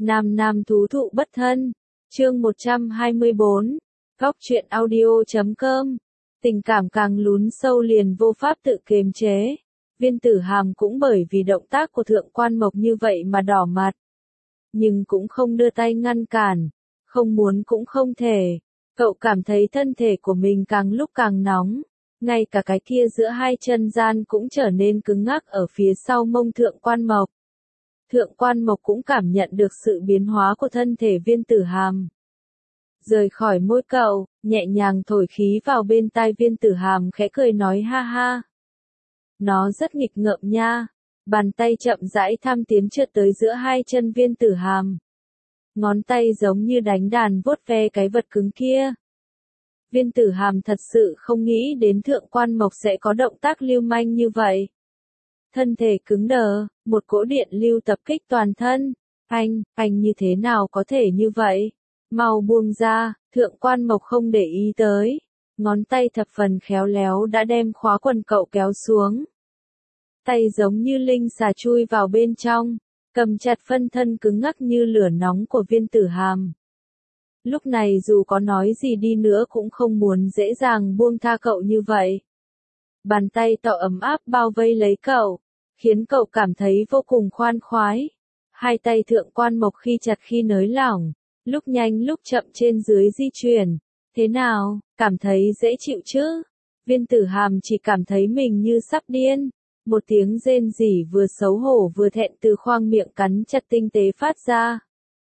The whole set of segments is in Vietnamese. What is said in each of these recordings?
Nam nam thú thụ bất thân. Chương 124. Góc truyện audio.com. Tình cảm càng lún sâu liền vô pháp tự kiềm chế. Viên Tử Hàm cũng bởi vì động tác của Thượng Quan Mộc như vậy mà đỏ mặt. Nhưng cũng không đưa tay ngăn cản. Không muốn cũng không thể. Cậu cảm thấy thân thể của mình càng lúc càng nóng. Ngay cả cái kia giữa hai chân gian cũng trở nên cứng ngắc ở phía sau mông Thượng Quan Mộc. Thượng Quan Mộc cũng cảm nhận được sự biến hóa của thân thể Viên Tử Hàm. Rời khỏi môi cậu, nhẹ nhàng thổi khí vào bên tai Viên Tử Hàm khẽ cười nói ha ha. Nó rất nghịch ngợm nha. Bàn tay chậm rãi tham tiến trượt tới giữa hai chân Viên Tử Hàm. Ngón tay giống như đánh đàn vuốt ve cái vật cứng kia. Viên Tử Hàm thật sự không nghĩ đến Thượng Quan Mộc sẽ có động tác lưu manh như vậy. Thân thể cứng đờ, một cỗ điện lưu tập kích toàn thân. Anh như thế nào có thể như vậy? Mau buông ra, Thượng Quan Mộc không để ý tới. Ngón tay thập phần khéo léo đã đem khóa quần cậu kéo xuống. Tay giống như linh xà chui vào bên trong, cầm chặt phân thân cứng ngắc như lửa nóng của Viên Tử Hàm. Lúc này dù có nói gì đi nữa cũng không muốn dễ dàng buông tha cậu như vậy. Bàn tay to ấm áp bao vây lấy cậu, khiến cậu cảm thấy vô cùng khoan khoái. Hai tay Thượng Quan Mộc khi chặt khi nới lỏng, lúc nhanh lúc chậm trên dưới di chuyển. Thế nào, cảm thấy dễ chịu chứ? Viên Tử Hàm chỉ cảm thấy mình như sắp điên. Một tiếng rên rỉ vừa xấu hổ vừa thẹn từ khoang miệng cắn chặt tinh tế phát ra.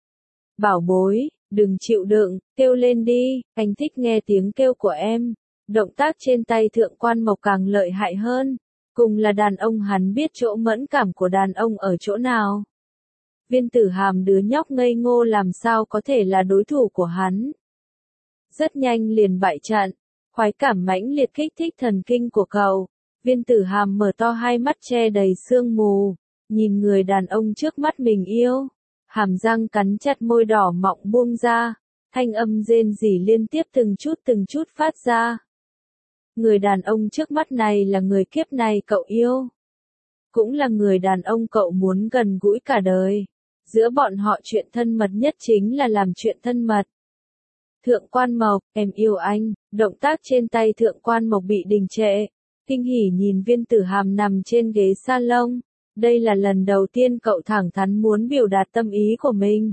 Bảo bối, đừng chịu đựng, kêu lên đi, anh thích nghe tiếng kêu của em. Động tác trên tay Thượng Quan Mộc càng lợi hại hơn. Cùng là đàn ông hắn biết chỗ mẫn cảm của đàn ông ở chỗ nào. Viên Tử Hàm đứa nhóc ngây ngô làm sao có thể là đối thủ của hắn. Rất nhanh liền bại trận, khoái cảm mãnh liệt kích thích thần kinh của cậu. Viên Tử Hàm mở to hai mắt che đầy sương mù, nhìn người đàn ông trước mắt mình yêu. Hàm răng cắn chặt môi đỏ mọng buông ra, thanh âm rên rỉ liên tiếp từng chút phát ra. Người đàn ông trước mắt này là người kiếp này cậu yêu. Cũng là người đàn ông cậu muốn gần gũi cả đời. Giữa bọn họ chuyện thân mật nhất chính là làm chuyện thân mật. Thượng Quan Mộc, em yêu anh. Động tác trên tay Thượng Quan Mộc bị đình trệ. Kinh hỉ nhìn Viên Tử Hàm nằm trên ghế salon. Đây là lần đầu tiên cậu thẳng thắn muốn biểu đạt tâm ý của mình.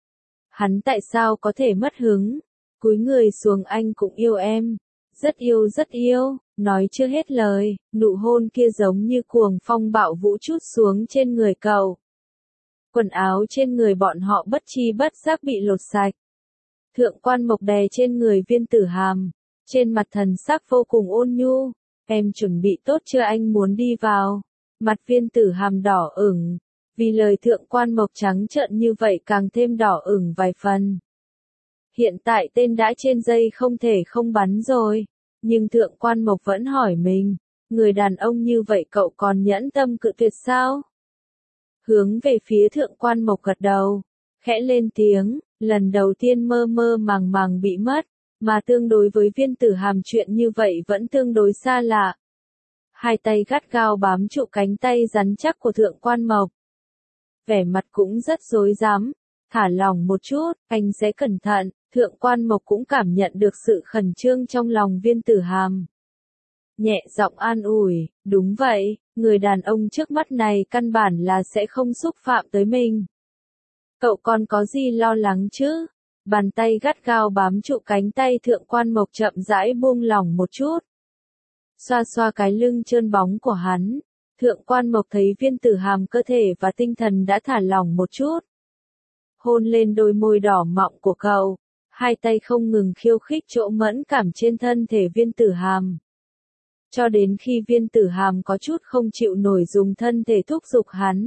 Hắn tại sao có thể mất hứng? Cúi người xuống anh cũng yêu em. Rất yêu, nói chưa hết lời, nụ hôn kia giống như cuồng phong bạo vũ trút xuống trên người cậu. Quần áo trên người bọn họ bất chi bất giác bị lột sạch. Thượng Quan Mộc đè trên người Viên Tử Hàm, trên mặt thần sắc vô cùng ôn nhu. Em chuẩn bị tốt chưa, anh muốn đi vào. Mặt Viên Tử Hàm đỏ ửng, vì lời Thượng Quan Mộc trắng trợn như vậy càng thêm đỏ ửng vài phần. Hiện tại tên đã trên dây không thể không bắn rồi, nhưng Thượng Quan Mộc vẫn hỏi mình, người đàn ông như vậy cậu còn nhẫn tâm cự tuyệt sao? Hướng về phía Thượng Quan Mộc gật đầu, khẽ lên tiếng, lần đầu tiên mơ mơ màng màng bị mất, mà tương đối với Viên Tử Hàm chuyện như vậy vẫn tương đối xa lạ. Hai tay gắt gao bám trụ cánh tay rắn chắc của Thượng Quan Mộc. Vẻ mặt cũng rất rối rắm, thả lỏng một chút, anh sẽ cẩn thận. Thượng Quan Mộc cũng cảm nhận được sự khẩn trương trong lòng Viên Tử Hàm. Nhẹ giọng an ủi, đúng vậy, người đàn ông trước mắt này căn bản là sẽ không xúc phạm tới mình. Cậu còn có gì lo lắng chứ? Bàn tay gắt gao bám trụ cánh tay Thượng Quan Mộc chậm rãi buông lỏng một chút. Xoa xoa cái lưng trơn bóng của hắn, Thượng Quan Mộc thấy Viên Tử Hàm cơ thể và tinh thần đã thả lỏng một chút. Hôn lên đôi môi đỏ mọng của cậu, hai tay không ngừng khiêu khích chỗ mẫn cảm trên thân thể Viên Tử Hàm. Cho đến khi Viên Tử Hàm có chút không chịu nổi dùng thân thể thúc giục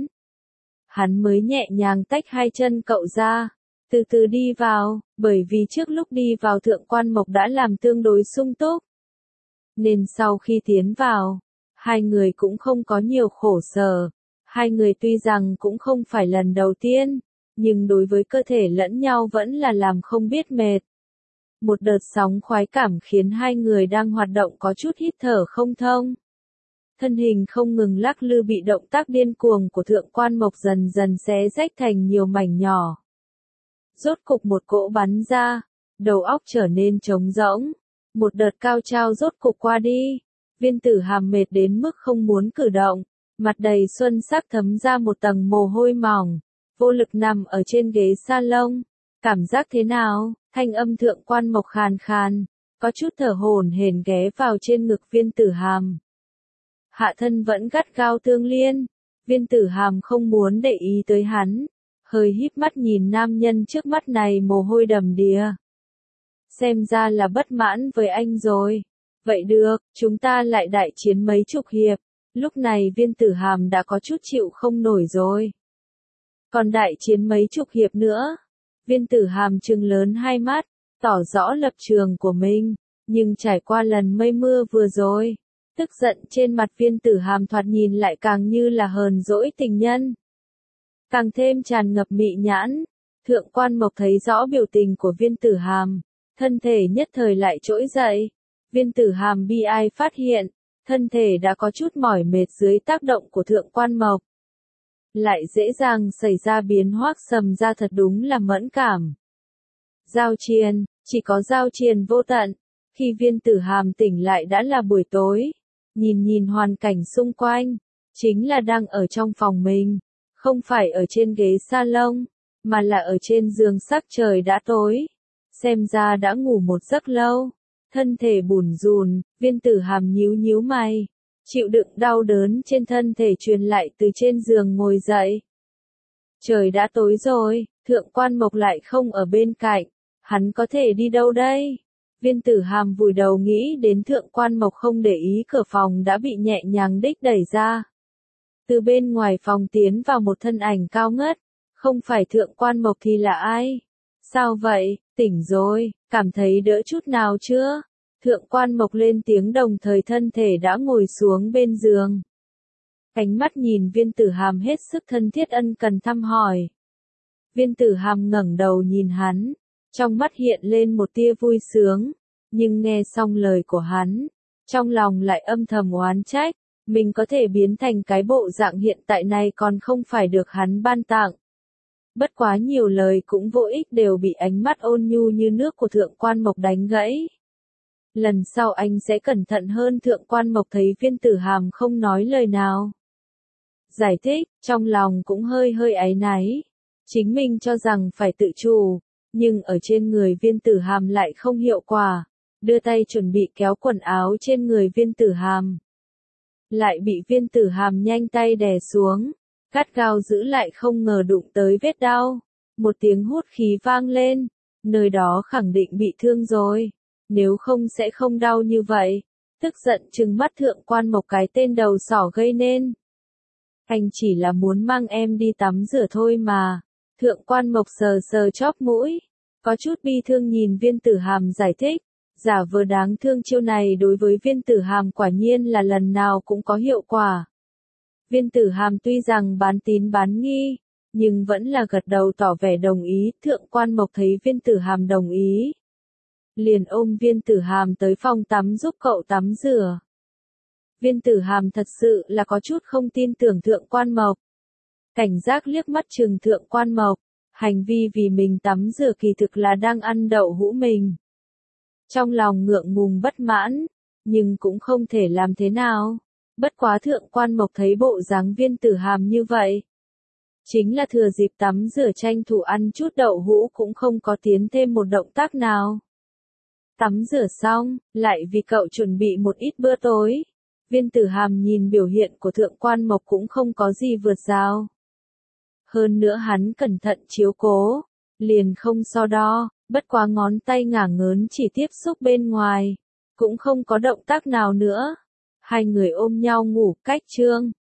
hắn mới nhẹ nhàng tách hai chân cậu ra, từ từ đi vào, bởi vì trước lúc đi vào Thượng Quan Mộc đã làm tương đối sung túc. Nên sau khi tiến vào, hai người cũng không có nhiều khổ sở. Hai người tuy rằng cũng không phải lần đầu tiên, nhưng đối với cơ thể lẫn nhau vẫn là làm không biết mệt. Một đợt sóng khoái cảm khiến hai người đang hoạt động có chút hít thở không thông. Thân hình không ngừng lắc lư bị động tác điên cuồng của Thượng Quan Mộc dần dần xé rách thành nhiều mảnh nhỏ. Rốt cục một cỗ bắn ra, đầu óc trở nên trống rỗng. Một đợt cao trào rốt cục qua đi. Viên Tử Hàm mệt đến mức không muốn cử động, mặt đầy xuân sắc thấm ra một tầng mồ hôi mỏng, vô lực nằm ở trên ghế salon. Cảm giác thế nào? Thanh âm Thượng Quan Mộc khàn khàn, có chút thở hổn hển ghé vào trên ngực Viên Tử Hàm. Hạ thân vẫn gắt gao Tương Liên, Viên Tử Hàm không muốn để ý tới hắn, hơi híp mắt nhìn nam nhân trước mắt này mồ hôi đầm đìa. Xem ra là bất mãn với anh rồi. Vậy được, chúng ta lại đại chiến mấy chục hiệp. Lúc này Viên Tử Hàm đã có chút chịu không nổi rồi. Còn đại chiến mấy chục hiệp nữa. Viên Tử Hàm trừng lớn hai mắt, tỏ rõ lập trường của mình. Nhưng trải qua lần mây mưa vừa rồi, tức giận trên mặt Viên Tử Hàm thoạt nhìn lại càng như là hờn dỗi tình nhân. Càng thêm tràn ngập mị nhãn. Thượng Quan Mộc thấy rõ biểu tình của Viên Tử Hàm, thân thể nhất thời lại trỗi dậy. Viên Tử Hàm bi ai phát hiện, thân thể đã có chút mỏi mệt dưới tác động của Thượng Quan Mộc. Lại dễ dàng xảy ra biến hoác sầm ra, thật đúng là mẫn cảm. Giao triền, chỉ có giao triền vô tận. Khi Viên Tử Hàm tỉnh lại đã là buổi tối. Nhìn hoàn cảnh xung quanh, chính là đang ở trong phòng mình, không phải ở trên ghế salon, mà là ở trên giường sắc trời đã tối. Xem ra đã ngủ một giấc lâu. Thân thể bủn rủn, Viên Tử Hàm nhíu mày, chịu đựng đau đớn trên thân thể truyền lại từ trên giường ngồi dậy. Trời đã tối rồi, Thượng Quan Mộc lại không ở bên cạnh, hắn có thể đi đâu đây? Viên Tử Hàm vùi đầu nghĩ đến Thượng Quan Mộc không để ý cửa phòng đã bị nhẹ nhàng đích đẩy ra. Từ bên ngoài phòng tiến vào một thân ảnh cao ngất, không phải Thượng Quan Mộc thì là ai? Sao vậy, tỉnh rồi, cảm thấy đỡ chút nào chưa? Thượng Quan Mộc lên tiếng đồng thời thân thể đã ngồi xuống bên giường. Ánh mắt nhìn Viên Tử Hàm hết sức thân thiết ân cần thăm hỏi. Viên Tử Hàm ngẩng đầu nhìn hắn, trong mắt hiện lên một tia vui sướng, nhưng nghe xong lời của hắn, trong lòng lại âm thầm oán trách, mình có thể biến thành cái bộ dạng hiện tại này còn không phải được hắn ban tặng. Bất quá nhiều lời cũng vô ích đều bị ánh mắt ôn nhu như nước của Thượng Quan Mộc đánh gãy. Lần sau anh sẽ cẩn thận hơn. Thượng Quan Mộc thấy Viên Tử Hàm không nói lời nào. Giải thích, trong lòng cũng hơi áy náy. Chính mình cho rằng phải tự chủ, nhưng ở trên người Viên Tử Hàm lại không hiệu quả. Đưa tay chuẩn bị kéo quần áo trên người Viên Tử Hàm. Lại bị Viên Tử Hàm nhanh tay đè xuống. Gắt gao giữ lại, không ngờ đụng tới vết đau. Một tiếng hút khí vang lên. Nơi đó khẳng định bị thương rồi. Nếu không sẽ không đau như vậy. Tức giận trừng mắt Thượng Quan Mộc cái tên đầu sỏ gây nên. Anh chỉ là muốn mang em đi tắm rửa thôi mà. Thượng Quan Mộc sờ chóp mũi. Có chút bi thương nhìn Viên Tử Hàm giải thích. Giả vờ đáng thương chiêu này đối với Viên Tử Hàm quả nhiên là lần nào cũng có hiệu quả. Viên Tử Hàm tuy rằng bán tín bán nghi, nhưng vẫn là gật đầu tỏ vẻ đồng ý. Thượng Quan Mộc thấy Viên Tử Hàm đồng ý, liền ôm Viên Tử Hàm tới phòng tắm giúp cậu tắm rửa. Viên Tử Hàm thật sự là có chút không tin tưởng Thượng Quan Mộc. Cảnh giác liếc mắt trừng Thượng Quan Mộc, hành vi vì mình tắm rửa kỳ thực là đang ăn đậu hũ mình. Trong lòng ngượng ngùng bất mãn, nhưng cũng không thể làm thế nào. Bất quá Thượng Quan Mộc thấy bộ dáng Viên Tử Hàm như vậy, chính là thừa dịp tắm rửa tranh thủ ăn chút đậu hũ cũng không có tiến thêm một động tác nào. Tắm rửa xong, lại vì cậu chuẩn bị một ít bữa tối. Viên Tử Hàm nhìn biểu hiện của Thượng Quan Mộc cũng không có gì vượt rào. Hơn nữa hắn cẩn thận chiếu cố, liền không so đo, bất quá ngón tay ngả ngớn chỉ tiếp xúc bên ngoài, cũng không có động tác nào nữa. Hai người ôm nhau ngủ. Cách chương